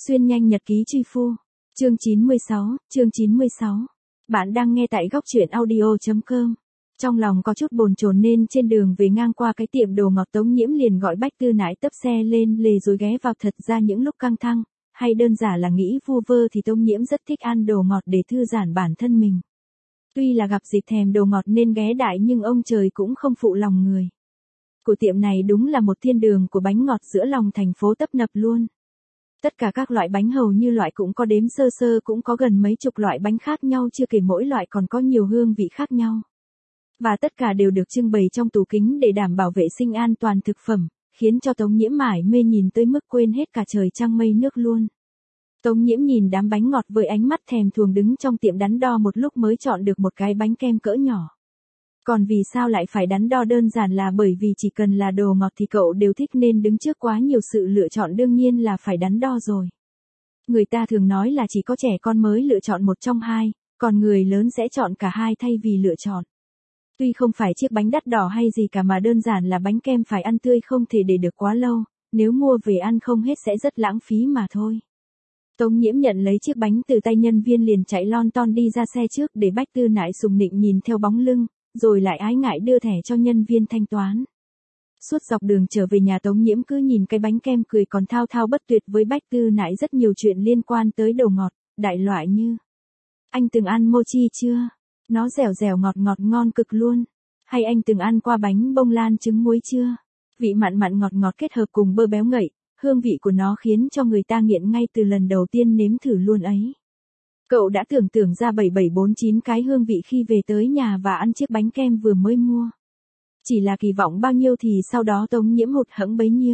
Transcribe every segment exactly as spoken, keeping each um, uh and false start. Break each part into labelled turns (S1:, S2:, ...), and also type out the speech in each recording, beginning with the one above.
S1: Xuyên nhanh nhật ký truy phu. Chương chín mươi sáu, chương chín mươi sáu. Bạn đang nghe tại góc truyện audio chấm com. Trong lòng có chút bồn chồn nên trên đường về ngang qua cái tiệm đồ ngọt Tống Nhiễm liền gọi Bách Tư Nãi tấp xe lên lề rồi ghé vào. Thật ra những lúc căng thẳng, hay đơn giản là nghĩ vu vơ thì Tống Nhiễm rất thích ăn đồ ngọt để thư giãn bản thân mình. Tuy là gặp dịp thèm đồ ngọt nên ghé đại nhưng ông trời cũng không phụ lòng người. Của tiệm này đúng là một thiên đường của bánh ngọt giữa lòng thành phố tấp nập luôn. Tất cả các loại bánh hầu như loại cũng có đếm sơ sơ, cũng có gần mấy chục loại bánh khác nhau, chưa kể mỗi loại còn có nhiều hương vị khác nhau. Và tất cả đều được trưng bày trong tủ kính để đảm bảo vệ sinh an toàn thực phẩm, khiến cho Tống Nhiễm mải mê nhìn tới mức quên hết cả trời trăng mây nước luôn. Tống Nhiễm nhìn đám bánh ngọt với ánh mắt thèm thuồng, đứng trong tiệm đắn đo một lúc mới chọn được một cái bánh kem cỡ nhỏ. Còn vì sao lại phải đắn đo? Đơn giản là bởi vì chỉ cần là đồ ngọt thì cậu đều thích nên đứng trước quá nhiều sự lựa chọn đương nhiên là phải đắn đo rồi. Người ta thường nói là chỉ có trẻ con mới lựa chọn một trong hai, còn người lớn sẽ chọn cả hai thay vì lựa chọn. Tuy không phải chiếc bánh đắt đỏ hay gì cả mà đơn giản là bánh kem phải ăn tươi, không thể để được quá lâu, nếu mua về ăn không hết sẽ rất lãng phí mà thôi. Tống Nhiễm nhận lấy chiếc bánh từ tay nhân viên liền chạy lon ton đi ra xe trước để Bách Tư Nãi sùng nịnh nhìn theo bóng lưng, rồi lại ái ngại đưa thẻ cho nhân viên thanh toán. Suốt dọc đường trở về nhà Tống Nhiễm cứ nhìn cái bánh kem cười còn thao thao bất tuyệt với Bách Tư Nãi rất nhiều chuyện liên quan tới đồ ngọt, đại loại như: anh từng ăn mochi chưa? Nó dẻo dẻo ngọt ngọt ngon cực luôn. Hay anh từng ăn qua bánh bông lan trứng muối chưa? Vị mặn mặn ngọt ngọt kết hợp cùng bơ béo ngậy, hương vị của nó khiến cho người ta nghiện ngay từ lần đầu tiên nếm thử luôn ấy. Cậu đã tưởng tượng ra bảy bảy bốn chín cái hương vị khi về tới nhà và ăn chiếc bánh kem vừa mới mua. Chỉ là kỳ vọng bao nhiêu thì sau đó Tống Nhiễm hụt hẫng bấy nhiêu.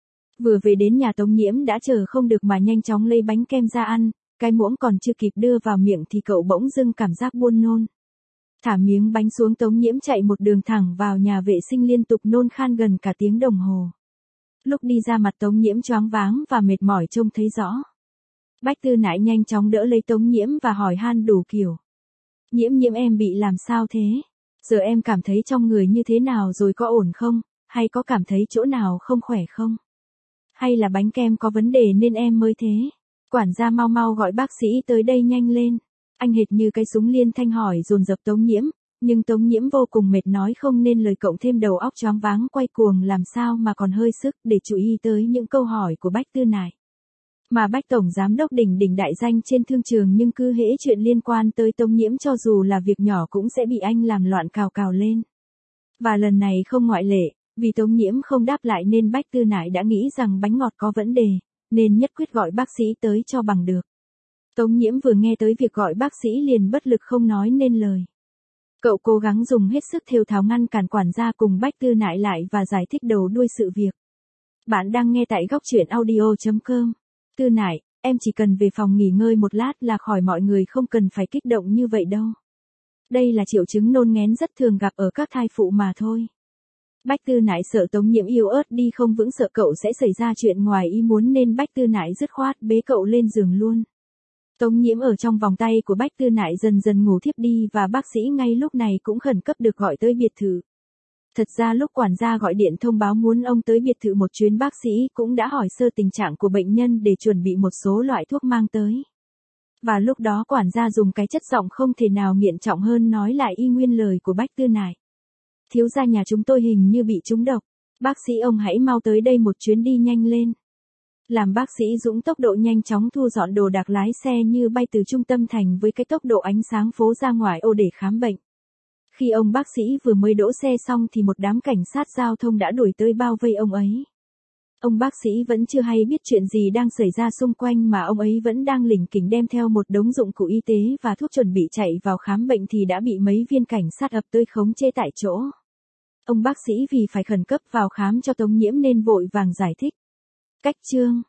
S1: Vừa về đến nhà Tống Nhiễm đã chờ không được mà nhanh chóng lấy bánh kem ra ăn, cái muỗng còn chưa kịp đưa vào miệng thì cậu bỗng dưng cảm giác buồn nôn. Thả miếng bánh xuống Tống Nhiễm chạy một đường thẳng vào nhà vệ sinh liên tục nôn khan gần cả tiếng đồng hồ. Lúc đi ra mặt Tống Nhiễm choáng váng và mệt mỏi trông thấy rõ. Bách Tư Nãi nhanh chóng đỡ lấy Tống Nhiễm và hỏi han đủ kiểu. Nhiễm nhiễm em bị làm sao thế? Giờ em cảm thấy trong người như thế nào rồi, có ổn không? Hay có cảm thấy chỗ nào không khỏe không? Hay là bánh kem có vấn đề nên em mới thế? Quản gia mau mau gọi bác sĩ tới đây nhanh lên. Anh hệt như cái súng liên thanh hỏi dồn dập Tống Nhiễm, nhưng Tống Nhiễm vô cùng mệt nói không nên lời, cộng thêm đầu óc choáng váng quay cuồng làm sao mà còn hơi sức để chú ý tới những câu hỏi của Bách Tư Nãi. Mà Bách Tổng Giám đốc đỉnh đỉnh đại danh trên thương trường nhưng cứ hễ chuyện liên quan tới Tống Nhiễm cho dù là việc nhỏ cũng sẽ bị anh làm loạn cào cào lên. Và lần này không ngoại lệ, vì Tống Nhiễm không đáp lại nên Bách Tư Nãi đã nghĩ rằng bánh ngọt có vấn đề, nên nhất quyết gọi bác sĩ tới cho bằng được. Tống Nhiễm vừa nghe tới việc gọi bác sĩ liền bất lực không nói nên lời. Cậu cố gắng dùng hết sức thều thào ngăn cản quản gia cùng Bách Tư Nãi lại và giải thích đầu đuôi sự việc. Bạn đang nghe tại góc truyện audio chấm com. Tư Nãi, em chỉ cần về phòng nghỉ ngơi một lát là khỏi, mọi người không cần phải kích động như vậy đâu. Đây là triệu chứng nôn nghén rất thường gặp ở các thai phụ mà thôi. Bách Tư Nãi sợ Tống Nhiễm yếu ớt đi không vững, sợ cậu sẽ xảy ra chuyện ngoài ý muốn nên Bách Tư Nãi dứt khoát bế cậu lên giường luôn. Tống Nhiễm ở trong vòng tay của Bách Tư Nãi dần dần ngủ thiếp đi và bác sĩ ngay lúc này cũng khẩn cấp được gọi tới biệt thự. Thật ra lúc quản gia gọi điện thông báo muốn ông tới biệt thự một chuyến, bác sĩ cũng đã hỏi sơ tình trạng của bệnh nhân để chuẩn bị một số loại thuốc mang tới. Và lúc đó quản gia dùng cái chất giọng không thể nào nghiện trọng hơn nói lại y nguyên lời của Bách Tư Nãi. Thiếu gia nhà chúng tôi hình như bị trúng độc. Bác sĩ ông hãy mau tới đây một chuyến đi nhanh lên. Làm bác sĩ dũng tốc độ nhanh chóng thu dọn đồ đạc lái xe như bay từ trung tâm thành với cái tốc độ ánh sáng phố ra ngoài ô để khám bệnh. Khi ông bác sĩ vừa mới đỗ xe xong thì một đám cảnh sát giao thông đã đuổi tới bao vây ông ấy. Ông bác sĩ vẫn chưa hay biết chuyện gì đang xảy ra xung quanh mà ông ấy vẫn đang lỉnh kỉnh đem theo một đống dụng cụ y tế và thuốc chuẩn bị chạy vào khám bệnh thì đã bị mấy viên cảnh sát ập tới khống chế tại chỗ. Ông bác sĩ vì phải khẩn cấp vào khám cho Tống Nhiễm nên vội vàng giải thích. Cách chương.